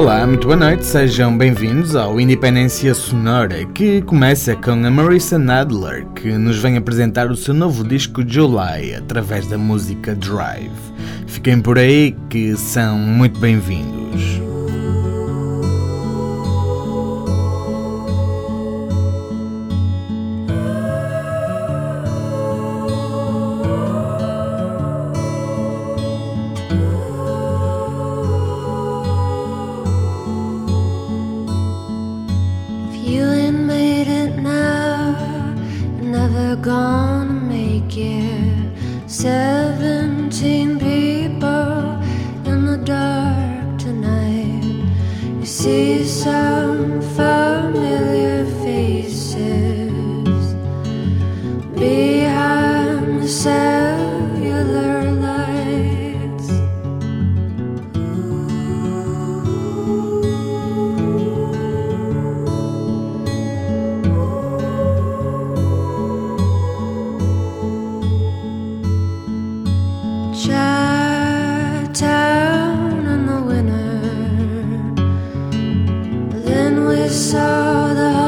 Olá, muito boa noite, sejam bem-vindos ao Independência Sonora, que começa com a Marissa Nadler, que nos vem apresentar o seu novo disco July, através da música Drive. Fiquem por aí que são muito bem-vindos. Gonna make it 17 people in the dark tonight. You see some familiar faces behind the cellular lights. Chi-town in the winter. Then we saw the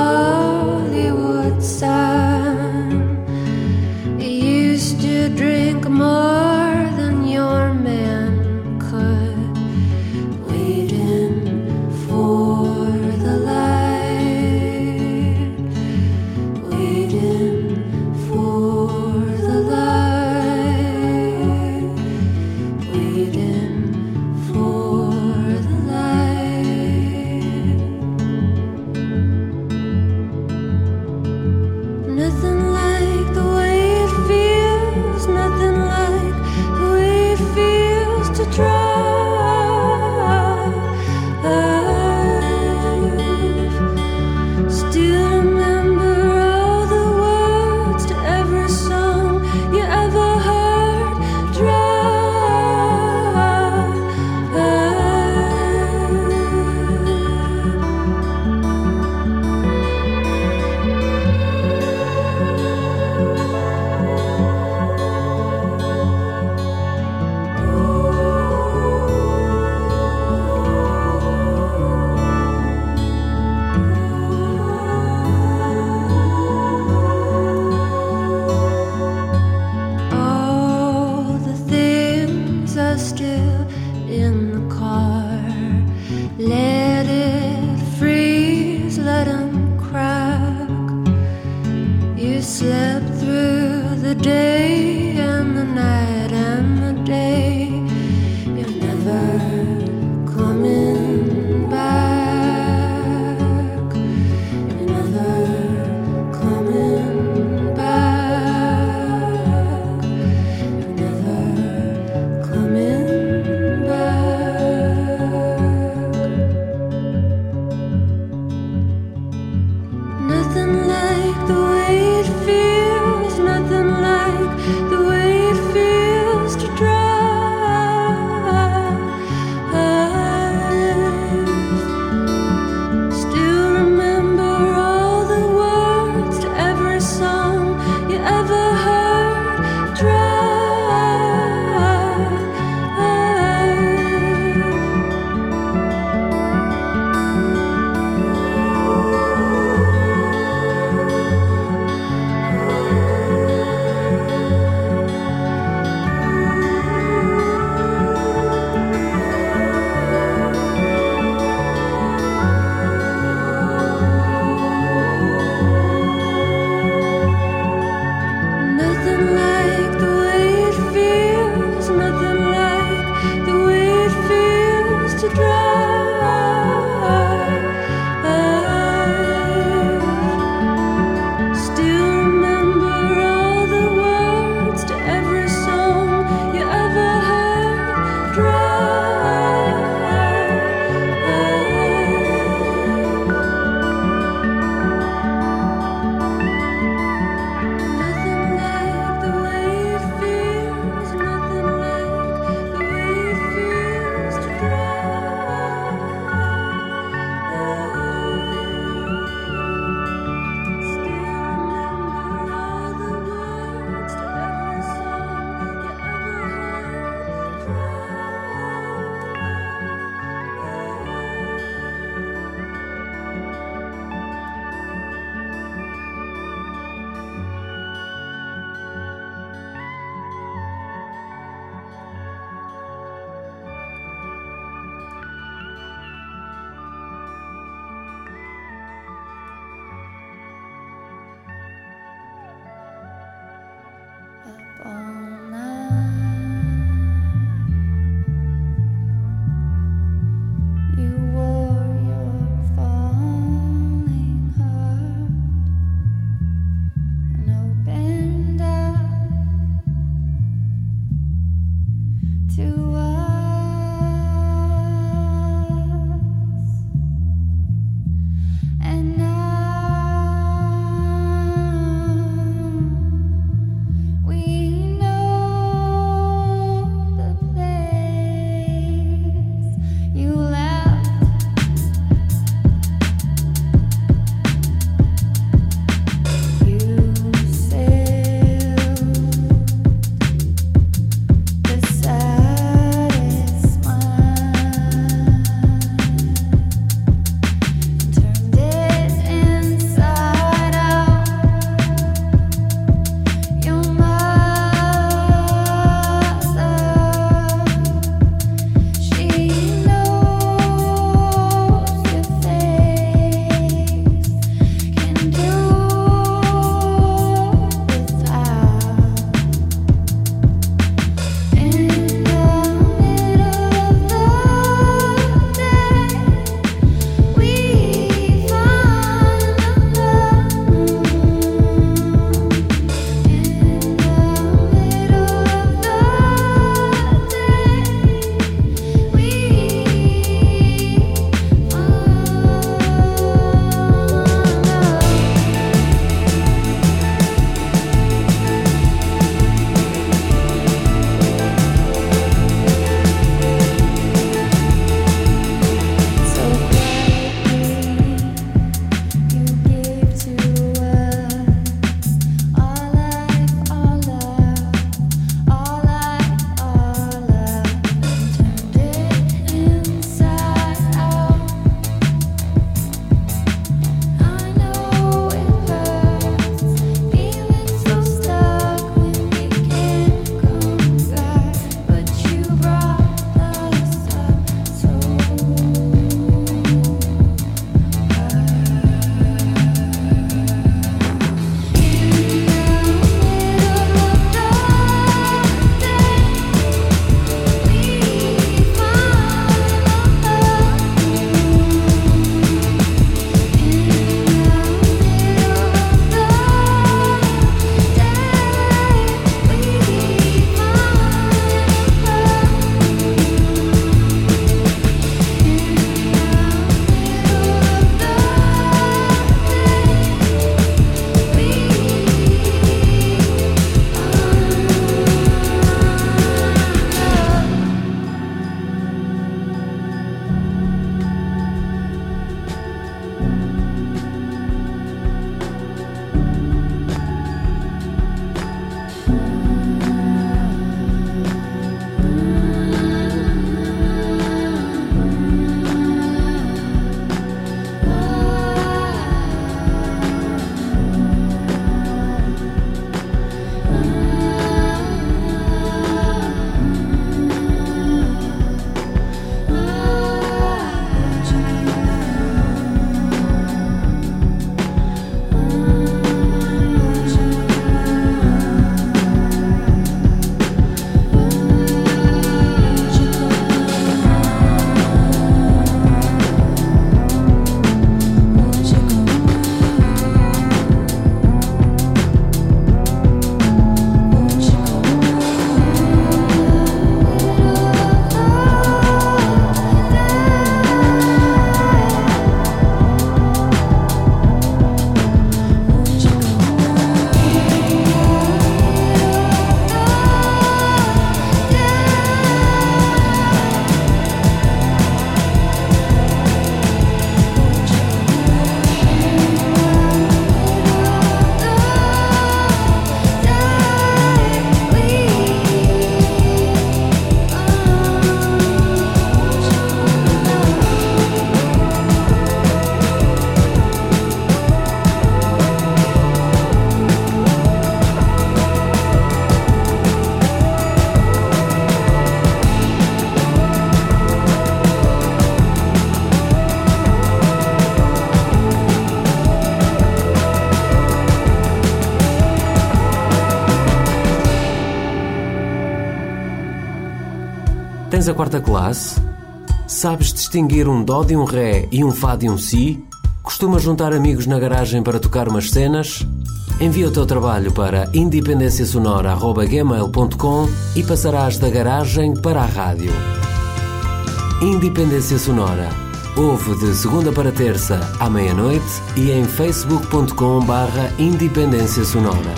Tens a quarta classe? Sabes distinguir um dó de um ré e um fá de um si? Costumas juntar amigos na garagem para tocar umas cenas? Envia o teu trabalho para independenciasonora@gmail.com e passarás da garagem para a rádio. Independência Sonora. Ouve de segunda para terça à meia-noite e em facebook.com/Independência Sonora.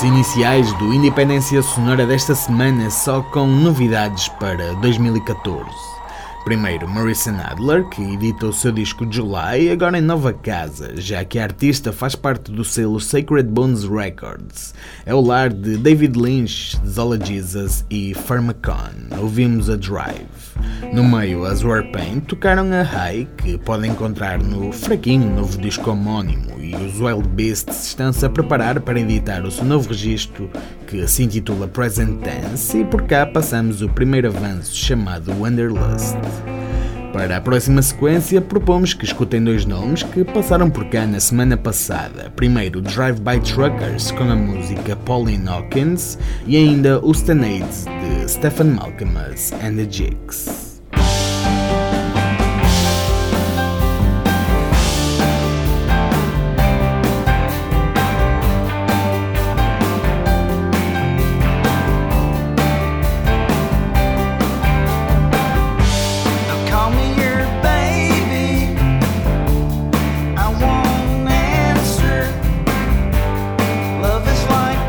minutos iniciais do Independência Sonora desta semana só com novidades para 2014. Primeiro, Marissa Nadler, que edita o seu disco July, agora em nova casa, já que a artista faz parte do selo Sacred Bones Records. É o lar de David Lynch, Zola Jesus e Pharmakon. Ouvimos a Drive. No meio, as Warpaint tocaram a High, que podem encontrar no fraquinho novo disco homónimo, e os Wild Beasts estão-se a preparar para editar o seu novo registro, que se intitula Present Tense, e por cá passamos o primeiro avanço chamado Wanderlust. Para a próxima sequência, propomos que escutem dois nomes que passaram por cá na semana passada. Primeiro, Drive-By Truckers com a música Pauline Hawkins e ainda os Stanades de Stephen Malkmus and the Jigs.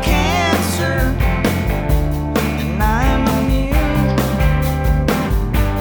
Cancer, and I'm immune.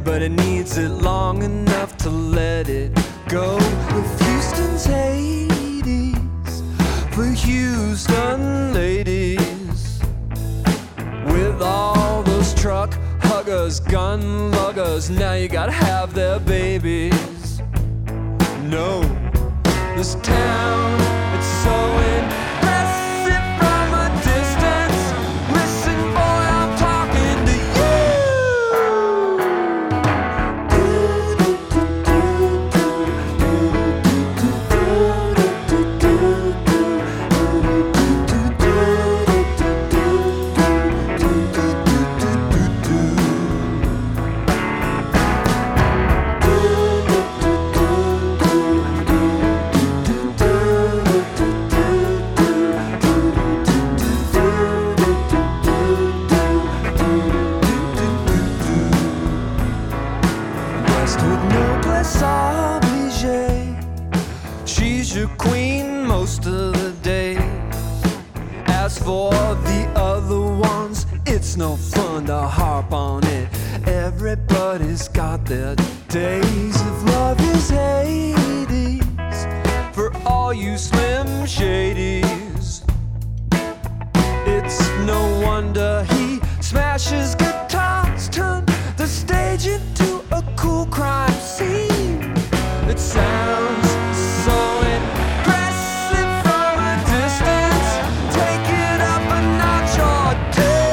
but it needs it long enough to let it go. With Houston's Hades, for Houston ladies, with all those truck huggers, gun luggers, now you gotta have their babies. No, this town, it's so impressive from a distance. Listen, boy, I'm talking to for the other ones, it's no fun to harp on it. Everybody's got their days. If love is Hades, for all you slim shadies, it's no wonder he smashes guitars, turn the stage into a cool crime scene. It sounds so impressive from a distance. Take it up a notch or two.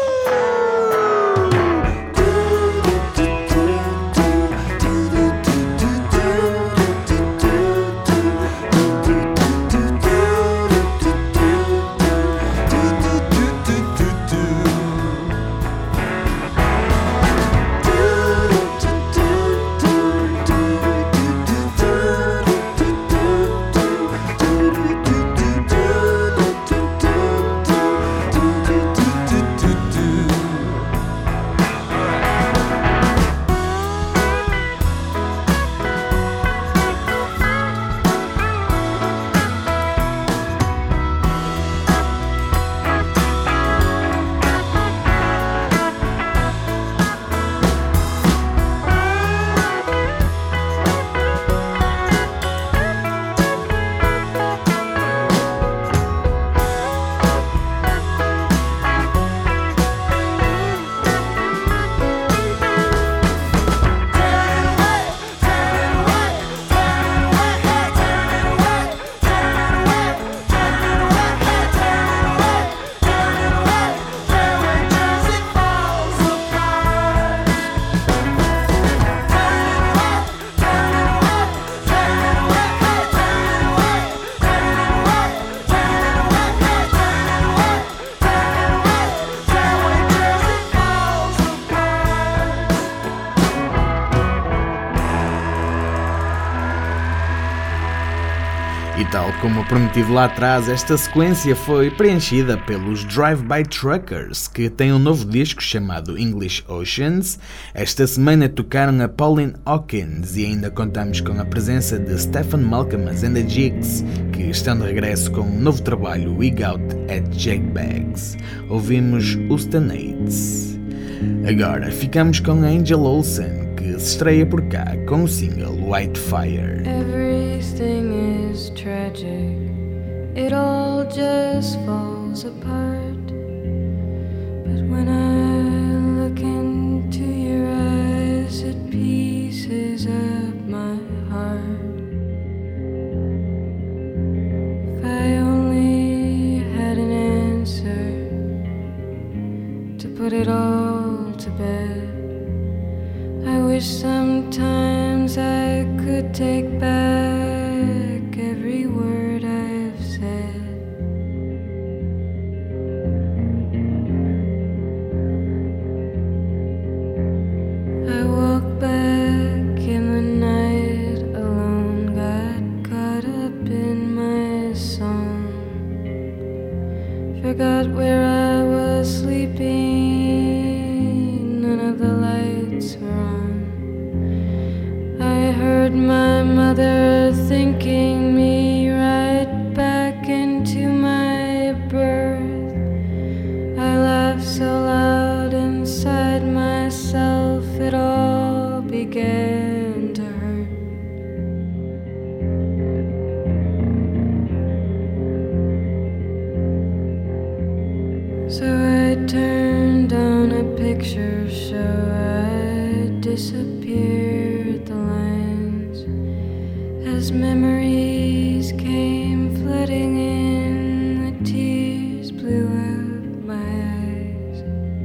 E tal como prometido lá atrás, esta sequência foi preenchida pelos Drive-By Truckers, que têm um novo disco chamado English Oceans. Esta semana tocaram a Pauline Hawkins e ainda contamos com a presença de Stephen Malkmus and the Jigs, que estão de regresso com um novo trabalho, Wig Out at Jackbags. Ouvimos os Tanates. Agora ficamos com a Angel Olsen, que se estreia por cá com o single White Fire. Everything is tragic, it all just falls apart. But when I look into your eyes, it pieces up my heart. If I only had an answer to put it all to bed, I wish sometimes I could take back every word I've said. I walk back in the night alone, got caught up in my song, forgot where I was sleeping, none of the lights were on. I heard my mother thinking me right back into my birth. I laughed so loud inside myself, it all picture show I disappeared the lines as memories came flooding in, the tears blew out my eyes.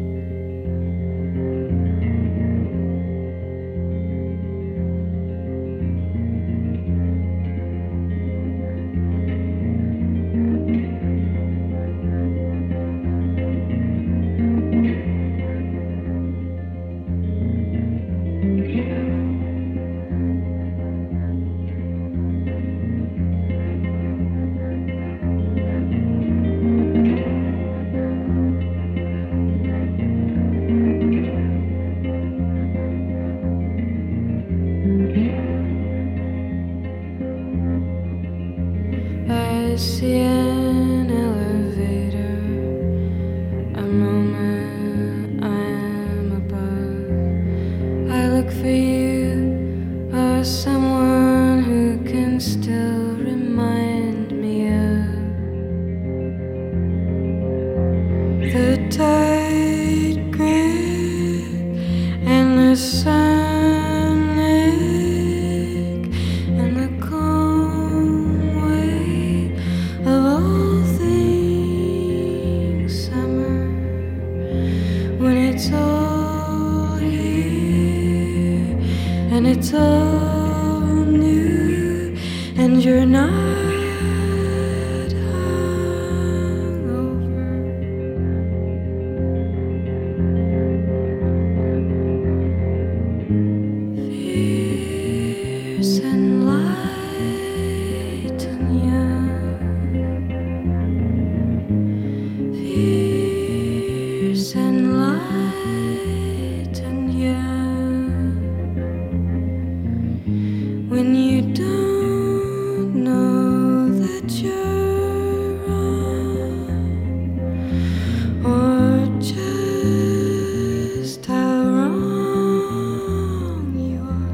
I see an elevator, a moment I'm above. I look for you, or someone who can still remind me of the tight grip and the sun ache and the calm weight of all things summer, when it's all here and it's all new and you're not hungover. Fierce and light and young, fierce and light and young. When you don't know that you're wrong, or just how wrong you are.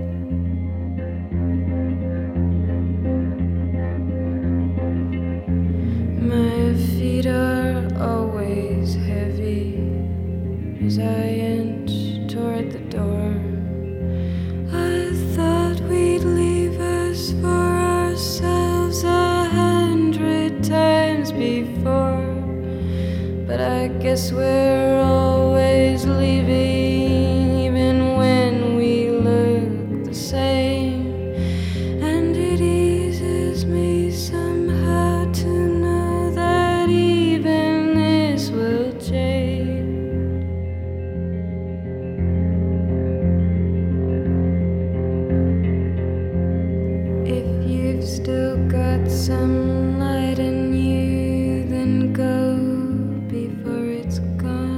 My feet are always heavy as I inch toward the door. I thought we'd leave us for ourselves 100 times before, but I guess we're always leaving, even when we look the same. And it eases me somehow to know that even this will change. If you've still got some light in you, then go before it's gone.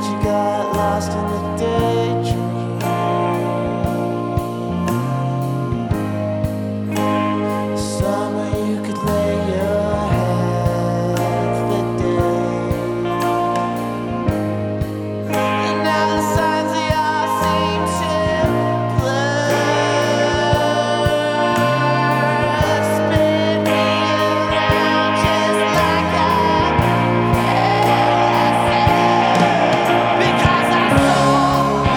you got lost in the daydream. Summer, you could lay your head for days. And now the signs they all seem to blur. Spin me around just like I because I saw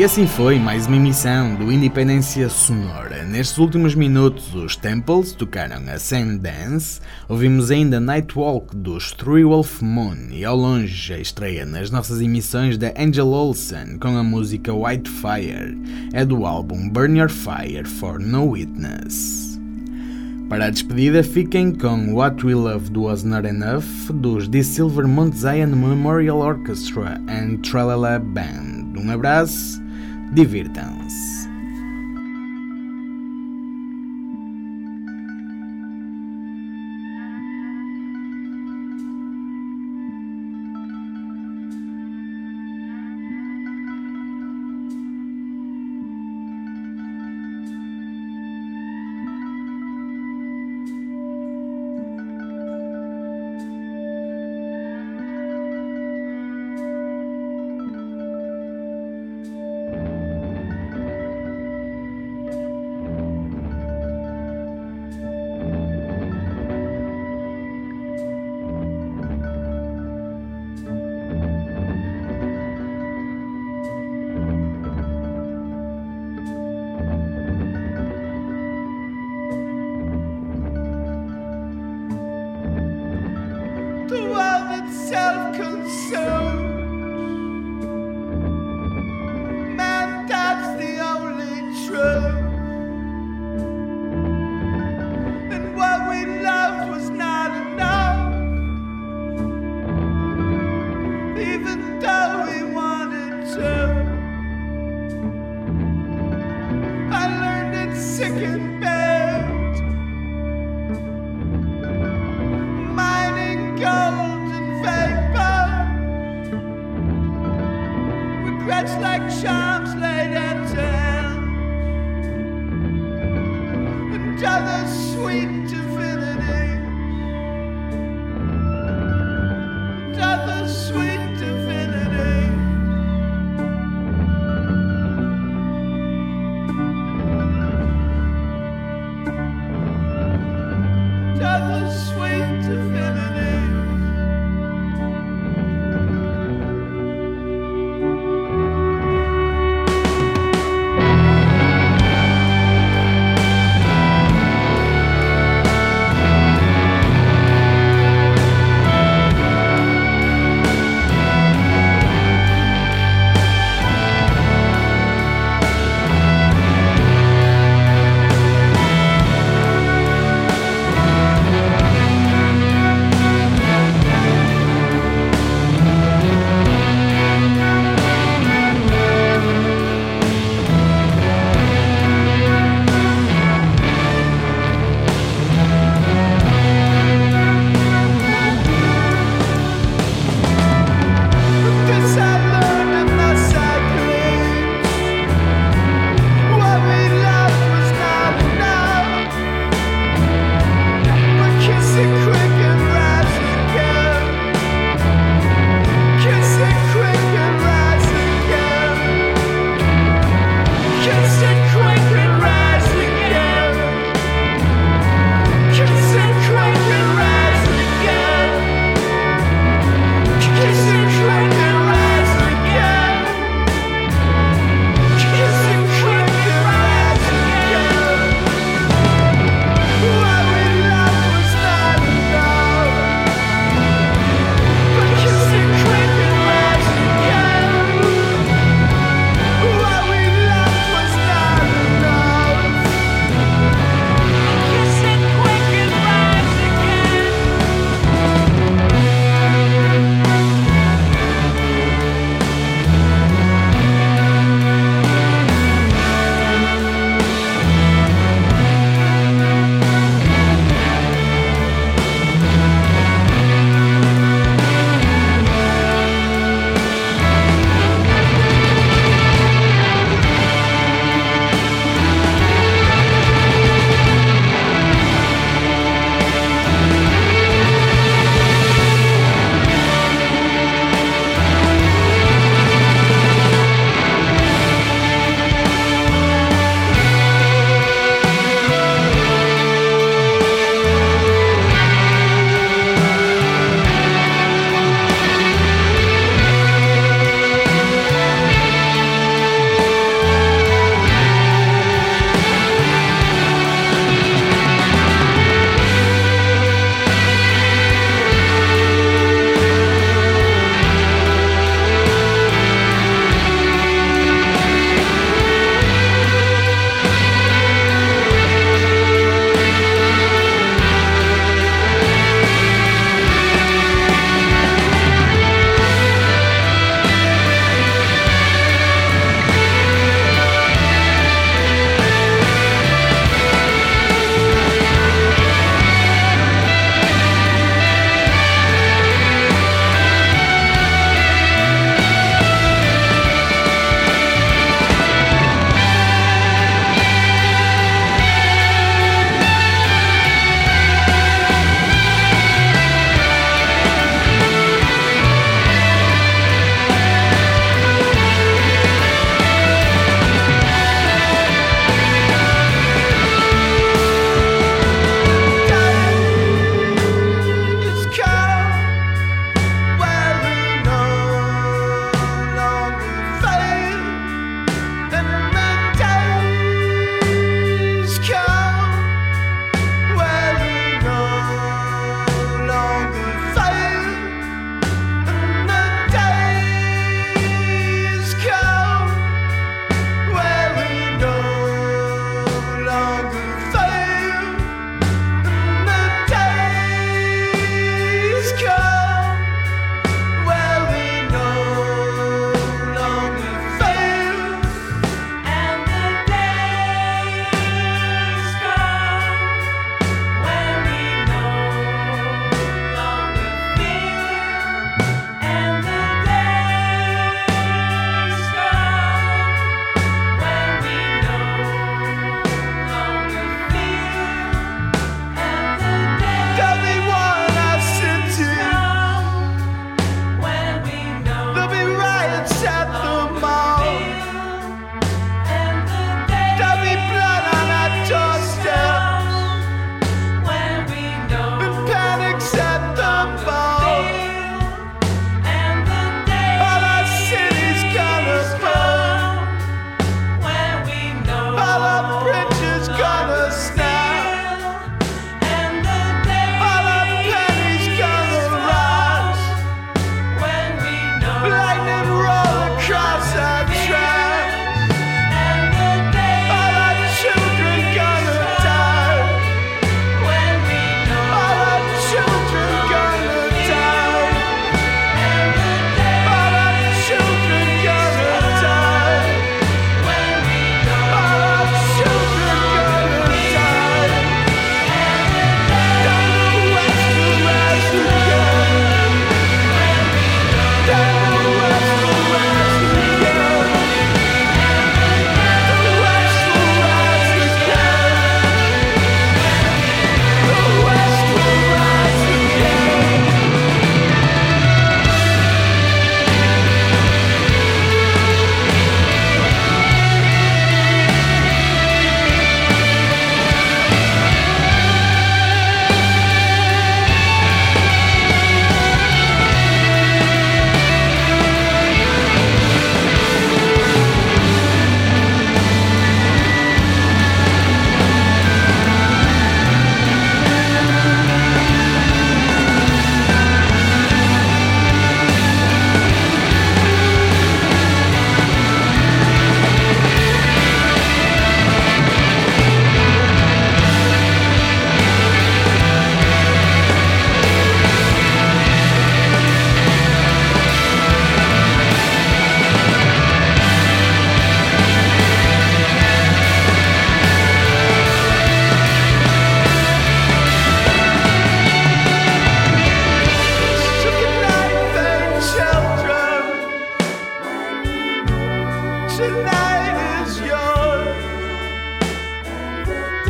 E assim foi mais uma emissão do Independência Sonora. Nestes últimos minutos, os Temples tocaram a Sand Dance, ouvimos ainda Nightwalk dos Three Wolf Moon e ao longe a estreia nas nossas emissões da Angel Olsen com a música White Fire, é do álbum Burn Your Fire for No Witness. Para a despedida, fiquem com What We Loved Was Not Enough dos The Silver Mount Zion Memorial Orchestra and Tralala Band. Um abraço, divirtam-se. The world itself consumed. Man, that's the only truth. And what we loved was not enough, even though we wanted to. I learned it sick and bad, mining gold and vapor, regrets like charms laid at hand, and other sweet divinity, and other sweet divinity. Other sweet divinity.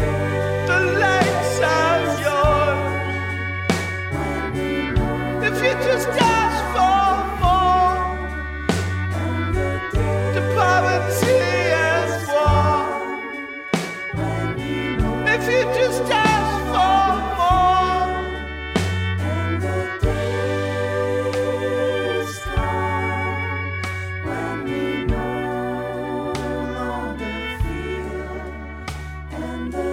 the lights are yours. If you just ask for more, the poverty and war. If you just ask for more, and the days come when we no longer feel, and the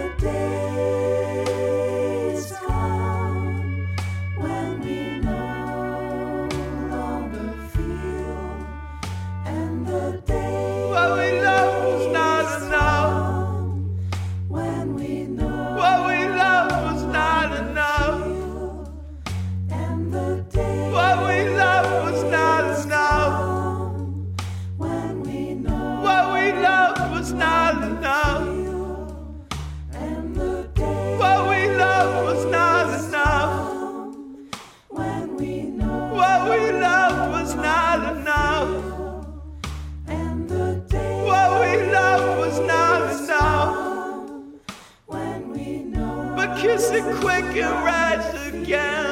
days come when we no longer feel, and the days what we love was not enough. When we know what we love was not enough, and the days what we love was not enough. When we know what we love was not enough, and the days what we love was not enough. When we know what we love was not enough, and the days what we love was not enough. When we know, but kiss it quick and rise again.